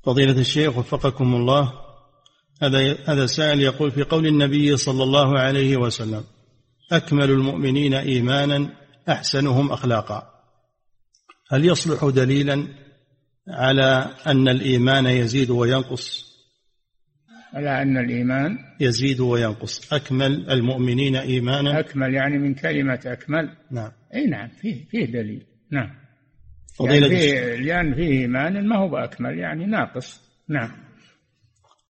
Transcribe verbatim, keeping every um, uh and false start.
فضيلة الشيخ وفقكم الله، هذا هذا سائل يقول: في قول النبي صلى الله عليه وسلم: أكمل المؤمنين إيمانا أحسنهم أخلاقا، هل يصلح دليلا على أن الإيمان يزيد وينقص؟ على أن الإيمان يزيد وينقص، أكمل المؤمنين إيمانا. أكمل يعني من كلمة أكمل. نعم. أي نعم، فيه فيه دليل. نعم. فضيلة يعني فيه لأن فيه إيمان ما هو بأكمل، يعني ناقص. نعم.